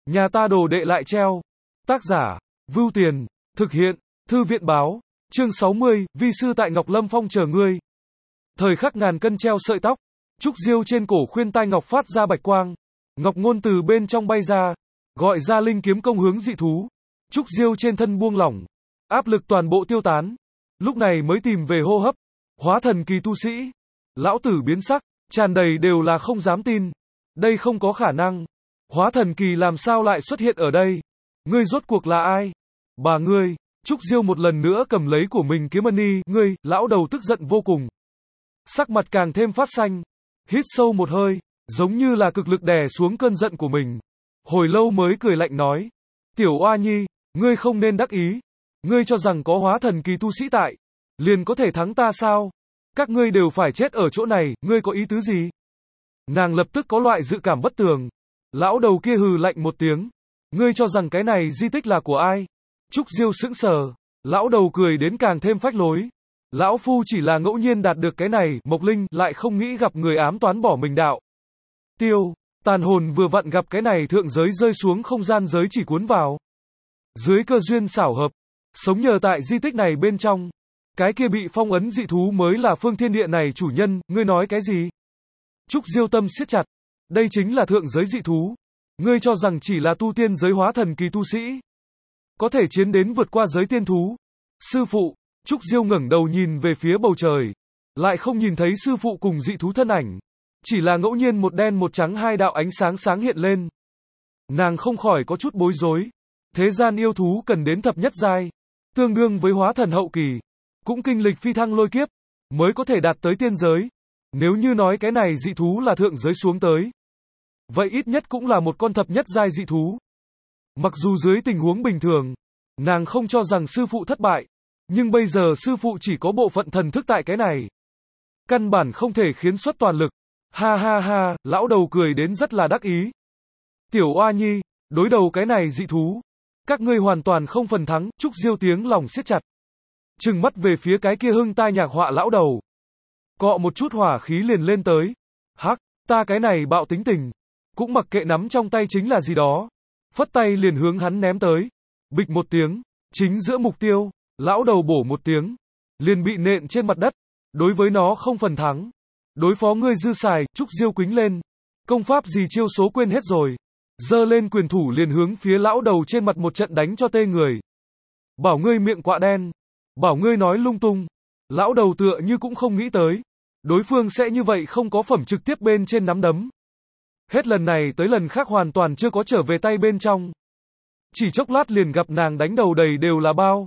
Nhà ta đồ đệ lại treo. Tác giả, Vưu Tiền, thực hiện, Thư viện báo, chương 60, vi sư tại Ngọc Lâm Phong chờ ngươi. Thời khắc ngàn cân treo sợi tóc, trúc diêu trên cổ khuyên tai ngọc phát ra bạch quang. Ngọc ngôn từ bên trong bay ra, gọi ra linh kiếm công hướng dị thú. Trúc diêu trên thân buông lỏng, áp lực toàn bộ tiêu tán. Lúc này mới tìm về hô hấp. Hóa thần kỳ tu sĩ. Lão tử biến sắc, tràn đầy đều là không dám tin. Đây không có khả năng. Hóa thần kỳ làm sao lại xuất hiện ở đây? Ngươi rốt cuộc là ai? Bà ngươi. Trúc diêu một lần nữa cầm lấy của mình kiếm mani. Ngươi, lão đầu tức giận vô cùng. Sắc mặt càng thêm phát xanh. Hít sâu một hơi, giống như là cực lực đè xuống cơn giận của mình. Hồi lâu mới cười lạnh nói. Tiểu oa nhi, ngươi không nên đắc ý. Ngươi cho rằng có hóa thần kỳ tu sĩ tại, liền có thể thắng ta sao? Các ngươi đều phải chết ở chỗ này, ngươi có ý tứ gì? Nàng lập tức có loại dự cảm bất tường. Lão đầu kia hừ lạnh một tiếng. Ngươi cho rằng cái này di tích là của ai? Trúc diêu sững sờ. Lão đầu cười đến càng thêm phách lối. Lão phu chỉ là ngẫu nhiên đạt được cái này, Mộc Linh lại không nghĩ gặp người ám toán bỏ mình đạo. Tiêu, tàn hồn vừa vặn gặp cái này thượng giới rơi xuống không gian giới chỉ cuốn vào. Dưới cơ duyên xảo hợp, sống nhờ tại di tích này bên trong. Cái kia bị phong ấn dị thú mới là phương thiên địa này chủ nhân, ngươi nói cái gì? Trúc diêu tâm siết chặt. Đây chính là thượng giới dị thú. Ngươi cho rằng chỉ là tu tiên giới hóa thần kỳ tu sĩ có thể chiến đến vượt qua giới tiên thú. Sư phụ, Trúc diêu ngẩng đầu nhìn về phía bầu trời. Lại không nhìn thấy sư phụ cùng dị thú thân ảnh. Chỉ là ngẫu nhiên một đen một trắng hai đạo ánh sáng sáng hiện lên. Nàng không khỏi có chút bối rối. Thế gian yêu thú cần đến thập nhất giai, tương đương với hóa thần hậu kỳ, cũng kinh lịch phi thăng lôi kiếp, mới có thể đạt tới tiên giới. Nếu như nói cái này dị thú là thượng giới xuống tới, vậy ít nhất cũng là một con thập nhất giai dị thú. Mặc dù dưới tình huống bình thường, nàng không cho rằng sư phụ thất bại, nhưng bây giờ sư phụ chỉ có bộ phận thần thức tại cái này. Căn bản không thể khiến xuất toàn lực. Ha ha ha, lão đầu cười đến rất là đắc ý. Tiểu oa nhi, đối đầu cái này dị thú, các ngươi hoàn toàn không phần thắng. Trúc diêu tiếng lòng siết chặt, trừng mắt về phía cái kia hưng tai nhạc họa lão đầu. Cọ một chút hỏa khí liền lên tới. Hắc, ta cái này bạo tính tình, cũng mặc kệ nắm trong tay chính là gì đó. Phất tay liền hướng hắn ném tới. Bịch một tiếng, chính giữa mục tiêu, lão đầu bổ một tiếng, liền bị nện trên mặt đất. Đối với nó không phần thắng. Đối phó ngươi dư xài. Trúc diêu quính lên. Công pháp gì chiêu số quên hết rồi. Giơ lên quyền thủ liền hướng phía lão đầu trên mặt một trận đánh cho tê người. Bảo ngươi miệng quạ đen. Bảo ngươi nói lung tung. Lão đầu tựa như cũng không nghĩ tới. Đối phương sẽ như vậy không có phẩm trực tiếp bên trên nắm đấm. Hết lần này tới lần khác hoàn toàn chưa có trở về tay bên trong. Chỉ chốc lát liền gặp nàng đánh đầu đầy đều là bao.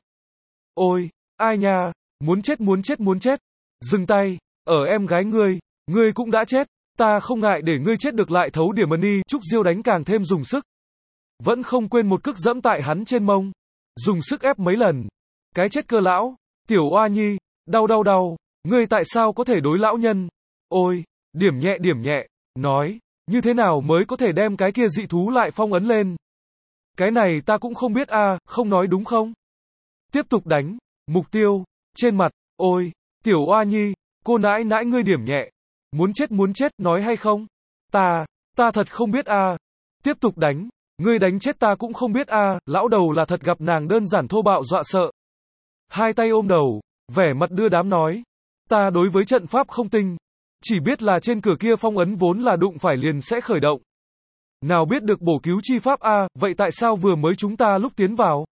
Ôi, ai nha, muốn chết muốn chết muốn chết. Dừng tay, ở em gái ngươi cũng đã chết. Ta không ngại để ngươi chết được lại thấu điểm mani. Trúc diêu đánh càng thêm dùng sức. Vẫn không quên một cước dẫm tại hắn trên mông. Dùng sức ép mấy lần. Cái chết cơ lão. Tiểu oa nhi, đau đau đau. Ngươi tại sao có thể đối lão nhân? Ôi, điểm nhẹ. Nói, như thế nào mới có thể đem cái kia dị thú lại phong ấn lên? Cái này ta cũng không biết a, không nói đúng không? Tiếp tục đánh. Mục tiêu, trên mặt. Ôi, tiểu oa nhi, cô nãi nãi ngươi điểm nhẹ. Muốn chết, nói hay không? Ta thật không biết a. Tiếp tục đánh. Ngươi đánh chết ta cũng không biết a. Lão đầu là thật gặp nàng đơn giản thô bạo dọa sợ. Hai tay ôm đầu, vẻ mặt đưa đám nói. Ta đối với trận pháp không tinh. Chỉ biết là trên cửa kia phong ấn vốn là đụng phải liền sẽ khởi động. Nào biết được bổ cứu chi pháp a, vậy tại sao vừa mới chúng ta lúc tiến vào?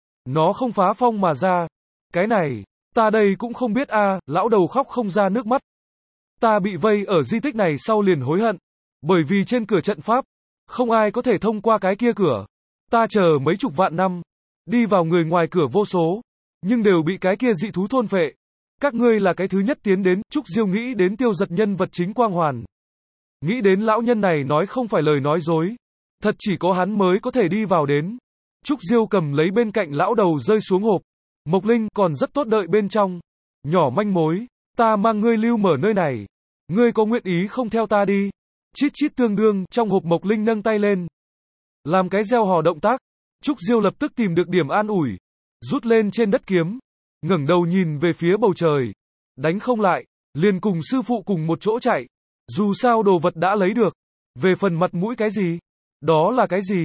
Nó không phá phong mà ra. Cái này, ta đây cũng không biết a. Lão đầu khóc không ra nước mắt. Ta bị vây ở di tích này sau liền hối hận. Bởi vì trên cửa trận pháp, không ai có thể thông qua cái kia cửa. Ta chờ mấy chục vạn năm, đi vào người ngoài cửa vô số, nhưng đều bị cái kia dị thú thôn phệ. Các ngươi là cái thứ nhất tiến đến. Trúc diêu nghĩ đến Tiêu Giật nhân vật chính quang hoàn. Nghĩ đến lão nhân này nói không phải lời nói dối. Thật chỉ có hắn mới có thể đi vào đến. Trúc diêu cầm lấy bên cạnh lão đầu rơi xuống hộp. Mộc Linh còn rất tốt đợi bên trong. Nhỏ manh mối, ta mang ngươi lưu mở nơi này. Ngươi có nguyện ý không theo ta đi? Chít chít tương đương. Trong hộp Mộc Linh nâng tay lên, làm cái gieo hò động tác. Trúc diêu lập tức tìm được điểm an ủi. Rút lên trên đất kiếm, ngẩng đầu nhìn về phía bầu trời. Đánh không lại, liền cùng sư phụ cùng một chỗ chạy. Dù sao đồ vật đã lấy được. Về phần mặt mũi cái gì? Đó là cái gì?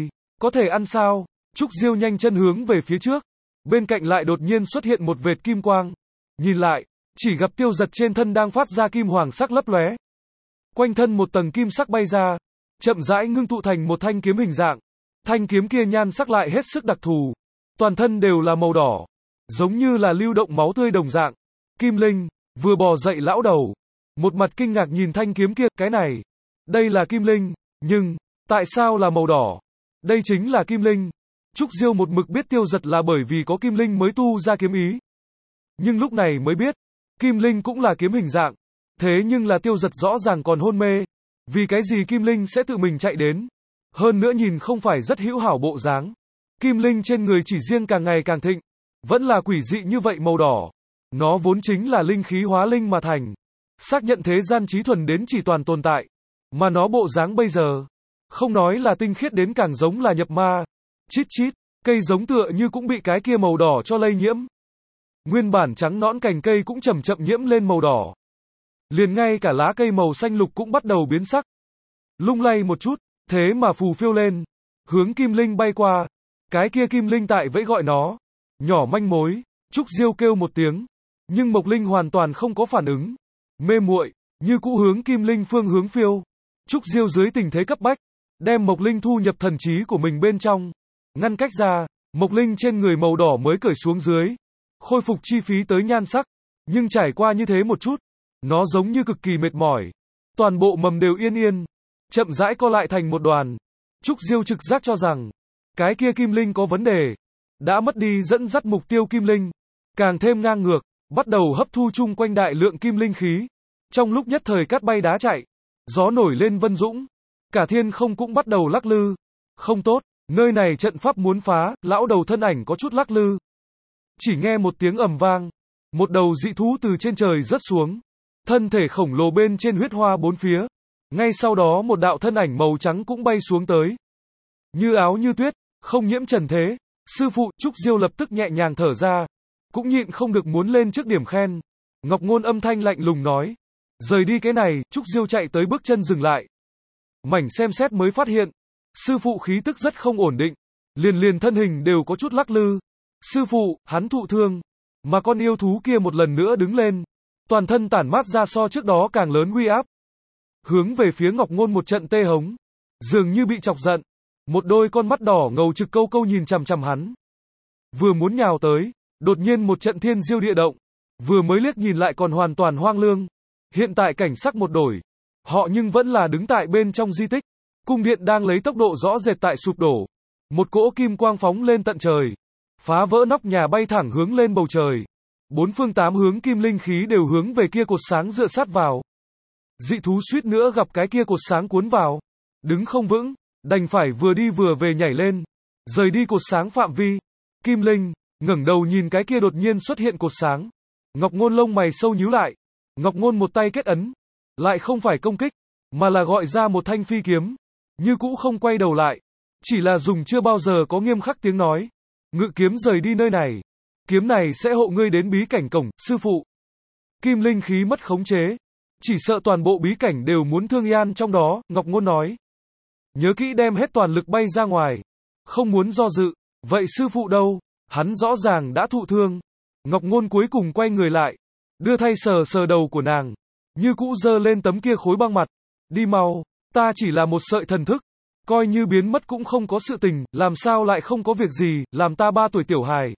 Có thể ăn sao? Trúc Diêu nhanh chân hướng về phía trước. Bên cạnh lại đột nhiên xuất hiện một vệt kim quang. Nhìn lại, chỉ gặp Tiêu Giật trên thân đang phát ra kim hoàng sắc lấp lóe. Quanh thân một tầng kim sắc bay ra, chậm rãi ngưng tụ thành một thanh kiếm hình dạng. Thanh kiếm kia nhan sắc lại hết sức đặc thù. Toàn thân đều là màu đỏ, giống như là lưu động máu tươi đồng dạng. Kim Linh vừa bò dậy lão đầu, một mặt kinh ngạc nhìn thanh kiếm kia, cái này, đây là Kim Linh, nhưng tại sao là màu đỏ? Đây chính là Kim Linh. Trúc Diêu một mực biết Tiêu Giật là bởi vì có Kim Linh mới tu ra kiếm ý. Nhưng lúc này mới biết, Kim Linh cũng là kiếm hình dạng. Thế nhưng là Tiêu Giật rõ ràng còn hôn mê. Vì cái gì Kim Linh sẽ tự mình chạy đến? Hơn nữa nhìn không phải rất hữu hảo bộ dáng. Kim Linh trên người chỉ riêng càng ngày càng thịnh. Vẫn là quỷ dị như vậy màu đỏ. Nó vốn chính là linh khí hóa linh mà thành. Xác nhận thế gian trí thuần đến chỉ toàn tồn tại. Mà nó bộ dáng bây giờ, không nói là tinh khiết đến càng giống là nhập ma. Chít chít, cây giống tựa như cũng bị cái kia màu đỏ cho lây nhiễm. Nguyên bản trắng nõn cành cây cũng chậm chậm nhiễm lên màu đỏ. Liền ngay cả lá cây màu xanh lục cũng bắt đầu biến sắc. Lung lay một chút, thế mà phù phiêu lên, hướng Kim Linh bay qua. Cái kia Kim Linh tại vẫy gọi nó. Nhỏ manh mối, Trúc Diêu kêu một tiếng, nhưng Mộc Linh hoàn toàn không có phản ứng. Mê muội, như cũ hướng Kim Linh phương hướng phiêu. Trúc Diêu dưới tình thế cấp bách, đem Mộc Linh thu nhập thần trí của mình bên trong. Ngăn cách ra, Mộc Linh trên người màu đỏ mới cởi xuống dưới. Khôi phục chi phí tới nhan sắc. Nhưng trải qua như thế một chút, nó giống như cực kỳ mệt mỏi. Toàn bộ mầm đều yên yên, chậm rãi co lại thành một đoàn. Trúc Diêu trực giác cho rằng, cái kia Kim Linh có vấn đề. Đã mất đi dẫn dắt mục tiêu Kim Linh. Càng thêm ngang ngược, bắt đầu hấp thu chung quanh đại lượng kim linh khí. Trong lúc nhất thời cát bay đá chạy, gió nổi lên vân dũng. Cả thiên không cũng bắt đầu lắc lư. Không tốt, nơi này trận pháp muốn phá, lão đầu thân ảnh có chút lắc lư. Chỉ nghe một tiếng ầm vang, một đầu dị thú từ trên trời rớt xuống. Thân thể khổng lồ bên trên huyết hoa bốn phía. Ngay sau đó một đạo thân ảnh màu trắng cũng bay xuống tới. Như áo như tuyết, không nhiễm trần thế. Sư phụ, Trúc Diêu lập tức nhẹ nhàng thở ra. Cũng nhịn không được muốn lên trước điểm khen. Ngọc Ngôn âm thanh lạnh lùng nói. Rời đi cái này, Trúc Diêu chạy tới bước chân dừng lại. Mảnh xem xét mới phát hiện. Sư phụ khí tức rất không ổn định. Liền thân hình đều có chút lắc lư. Sư phụ, hắn thụ thương. Mà con yêu thú kia một lần nữa đứng lên. Toàn thân tản mát ra so trước đó càng lớn uy áp. Hướng về phía Ngọc Ngôn một trận tê hống. Dường như bị chọc giận. Một đôi con mắt đỏ ngầu trực câu câu nhìn chằm chằm hắn. Vừa muốn nhào tới, đột nhiên một trận thiên diêu địa động. Vừa mới liếc nhìn lại còn hoàn toàn hoang lương. Hiện tại cảnh sắc một đổi. Họ nhưng vẫn là đứng tại bên trong di tích. Cung điện đang lấy tốc độ rõ rệt tại sụp đổ. Một cỗ kim quang phóng lên tận trời. Phá vỡ nóc nhà bay thẳng hướng lên bầu trời. Bốn phương tám hướng kim linh khí đều hướng về kia cột sáng dựa sát vào. Dị thú suýt nữa gặp cái kia cột sáng cuốn vào. Đứng không vững, đành phải vừa đi vừa về nhảy lên. Rời đi cột sáng phạm vi. Kim Linh ngẩng đầu nhìn cái kia đột nhiên xuất hiện cột sáng. Ngọc Ngôn lông mày sâu nhíu lại. Ngọc Ngôn một tay kết ấn. Lại không phải công kích, mà là gọi ra một thanh phi kiếm. Như cũ không quay đầu lại. Chỉ là dùng chưa bao giờ có nghiêm khắc tiếng nói. Ngự kiếm rời đi nơi này. Kiếm này sẽ hộ ngươi đến bí cảnh cổng, sư phụ. Kim linh khí mất khống chế. Chỉ sợ toàn bộ bí cảnh đều muốn thương yan trong đó, Ngọc Ngôn nói. Nhớ kỹ đem hết toàn lực bay ra ngoài. Không muốn do dự. Vậy sư phụ đâu? Hắn rõ ràng đã thụ thương. Ngọc Ngôn cuối cùng quay người lại. Đưa tay sờ sờ đầu của nàng. Như cũ giơ lên tấm kia khối băng mặt. Đi mau, ta chỉ là một sợi thần thức. Coi như biến mất cũng không có sự tình, làm sao lại không có việc gì, làm ta 3 tuổi tiểu hài.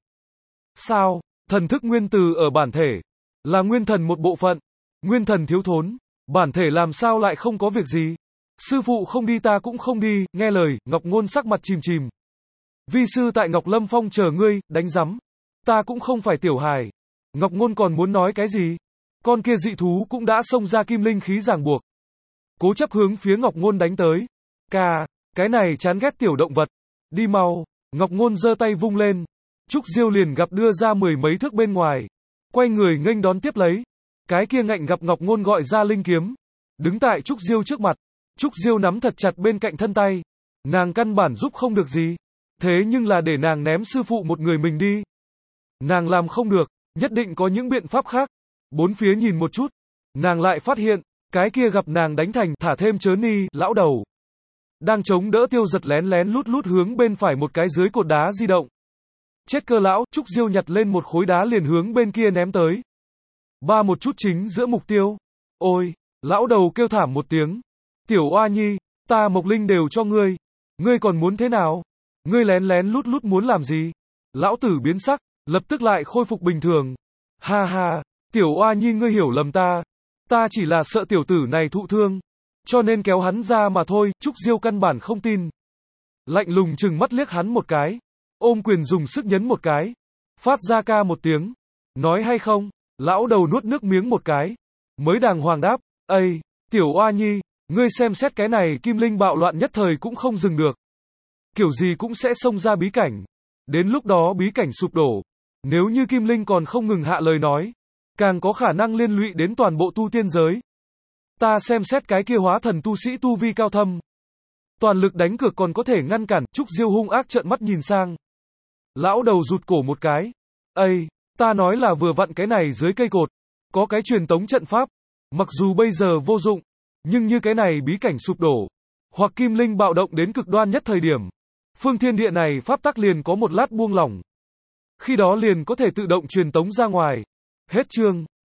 Sao? Thần thức nguyên từ ở bản thể. Là nguyên thần một bộ phận. Nguyên thần thiếu thốn. Bản thể làm sao lại không có việc gì? Sư phụ không đi ta cũng không đi, nghe lời, Ngọc Ngôn sắc mặt chìm chìm. Vi sư tại Ngọc Lâm Phong chờ ngươi, đánh rắm. Ta cũng không phải tiểu hài. Ngọc Ngôn còn muốn nói cái gì? Con kia dị thú cũng đã xông ra kim linh khí ràng buộc. Cố chấp hướng phía Ngọc Ngôn đánh tới. Cái này chán ghét tiểu động vật. Đi mau. Ngọc Ngôn giơ tay vung lên. Trúc Diêu liền gặp đưa ra 10 mấy thước bên ngoài. Quay người nghênh đón tiếp lấy. Cái kia ngạnh gặp Ngọc Ngôn gọi ra linh kiếm. Đứng tại Trúc Diêu trước mặt. Trúc Diêu nắm thật chặt bên cạnh thân tay. Nàng căn bản giúp không được gì. Thế nhưng là để nàng ném sư phụ một người mình đi. Nàng làm không được. Nhất định có những biện pháp khác. Bốn phía nhìn một chút. Nàng lại phát hiện. Cái kia gặp nàng đánh thành thả thêm chớ ni, lão đầu. đang chống đỡ Tiêu Giật lén lén lút lút hướng bên phải một cái dưới cột đá di động. Chết cơ lão, Trúc Diêu nhặt lên một khối đá liền hướng bên kia ném tới. Ba một chút chính giữa mục tiêu. Ôi, lão đầu kêu thảm một tiếng. Tiểu oa nhi, ta Mộc Linh đều cho ngươi. Ngươi còn muốn thế nào? Ngươi lén lén lút lút muốn làm gì? Lão tử biến sắc, lập tức lại khôi phục bình thường. Ha ha, tiểu oa nhi ngươi hiểu lầm ta. Ta chỉ là sợ tiểu tử này thụ thương. Cho nên kéo hắn ra mà thôi, Trúc Diêu căn bản không tin. Lạnh lùng chừng mắt liếc hắn một cái. Ôm quyền dùng sức nhấn một cái. Phát ra ca một tiếng. Nói hay không? Lão đầu nuốt nước miếng một cái. Mới đàng hoàng đáp. Ây, tiểu oa nhi, ngươi xem xét cái này kim linh bạo loạn nhất thời cũng không dừng được. Kiểu gì cũng sẽ xông ra bí cảnh. Đến lúc đó bí cảnh sụp đổ. Nếu như kim linh còn không ngừng hạ lời nói. Càng có khả năng liên lụy đến toàn bộ tu tiên giới. Ta xem xét cái kia hóa thần tu sĩ tu vi cao thâm. Toàn lực đánh cược còn có thể ngăn cản. Trúc Diêu hung ác trợn mắt nhìn sang. Lão đầu rụt cổ một cái. Ây, ta nói là vừa vặn cái này dưới cây cột. Có cái truyền tống trận pháp. Mặc dù bây giờ vô dụng. Nhưng như cái này bí cảnh sụp đổ. Hoặc kim linh bạo động đến cực đoan nhất thời điểm. Phương thiên địa này pháp tắc liền có một lát buông lỏng. Khi đó liền có thể tự động truyền tống ra ngoài. Hết chương.